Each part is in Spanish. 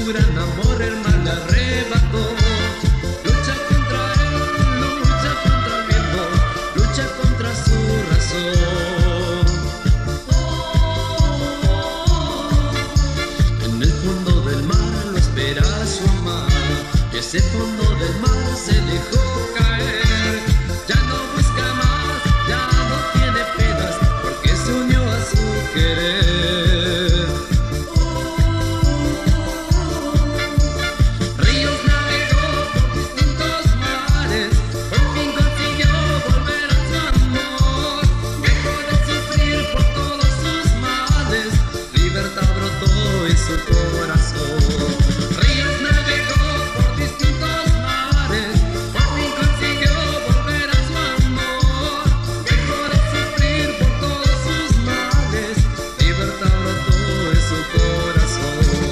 gran amor el mal le arrebató. Lucha contra él, lucha contra el viento, lucha contra su razón. En el fondo del mar lo espera su amada, y ese fondo del mar se dejó caer. Ya no busca más, ya no tiene penas, porque se unió a su querer. Ríos navegó por distintos mares, por fin consiguió volver a su amor. Dejó de sufrir por todos sus males, libertad brotó en su corazón. Ríos navegó por distintos mares, por fin consiguió volver a su amor. Dejó de sufrir por todos sus males, libertad brotó en su corazón.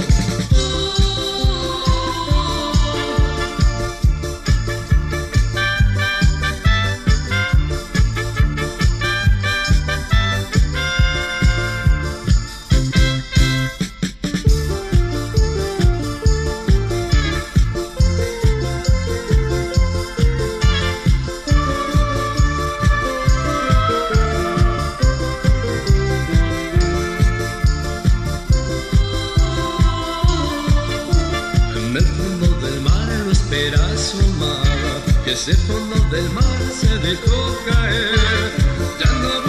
En el fondo del mar lo espera su amada, que ese fondo del mar se dejó caer. Ya no